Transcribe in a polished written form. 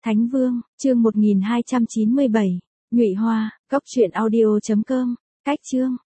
Thánh Vương, chương 1297. Nhụy Hoa, cốc truyện audio.com. Cách chương.